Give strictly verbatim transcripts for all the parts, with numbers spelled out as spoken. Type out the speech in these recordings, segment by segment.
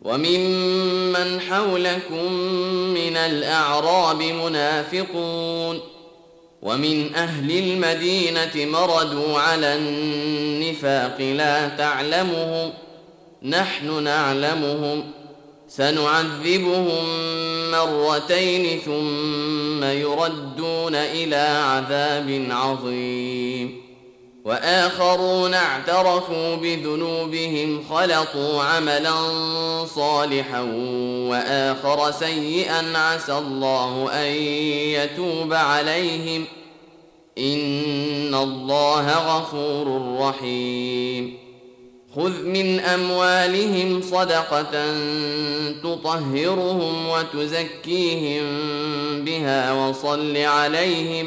وممن حولكم من الأعراب منافقون ومن أهل المدينة مردوا على النفاق لا تعلمهم نحن نعلمهم سنعذبهم مرتين ثم يردون إلى عذاب عظيم وآخرون اعترفوا بذنوبهم خلطوا عملا صالحا وآخر سيئا عسى الله أن يتوب عليهم إن الله غفور رحيم خذ من أموالهم صدقة تطهرهم وتزكيهم بها وصل عليهم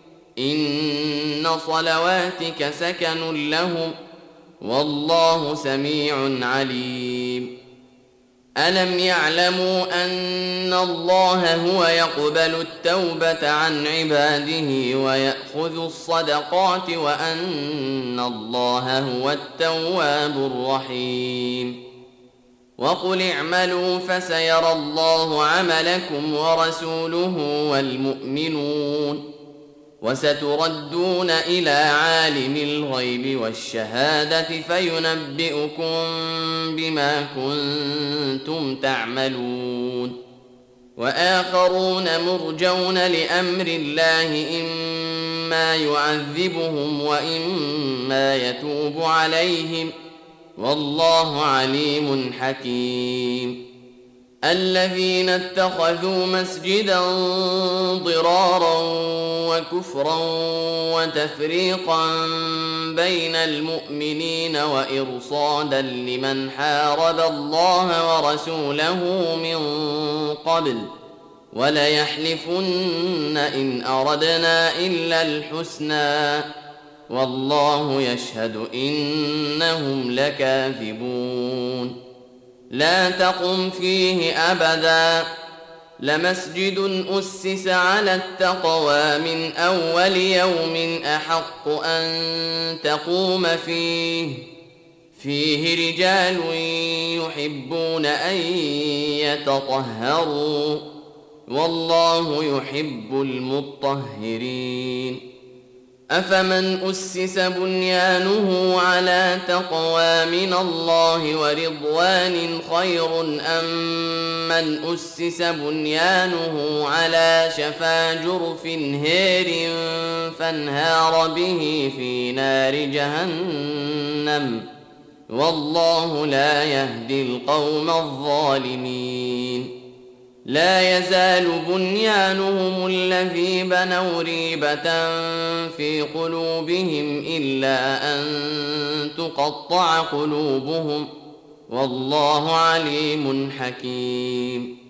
إن صلواتك سكن لهم والله سميع عليم ألم يعلموا أن الله هو يقبل التوبة عن عباده ويأخذ الصدقات وأن الله هو التواب الرحيم وقل اعملوا فسيرى الله عملكم ورسوله والمؤمنون وستردون إلى عالم الغيب والشهادة فينبئكم بما كنتم تعملون وآخرون مرجون لأمر الله إما يعذبهم وإما يتوب عليهم والله عليم حكيم الذين اتخذوا مسجدا ضرارا وكفرا وتفريقا بين المؤمنين وإرصادا لمن حارب الله ورسوله من قبل وليحلفن إن أردنا إلا الحسنى والله يشهد إنهم لكاذبون لا تقم فيه أبدا لمسجد أسس على التقوى من أول يوم أحق أن تقوم فيه فيه رجال يحبون أن يتطهروا والله يحب المطهرين أفمن أسس بنيانه على تقوى من الله ورضوان خير أم من أسس بنيانه على شفا جرف هير فانهار به في نار جهنم والله لا يهدي القوم الظالمين لا يزال بنيانهم الذي بنوا ريبة في قلوبهم إلا أن تقطع قلوبهم والله عليم حكيم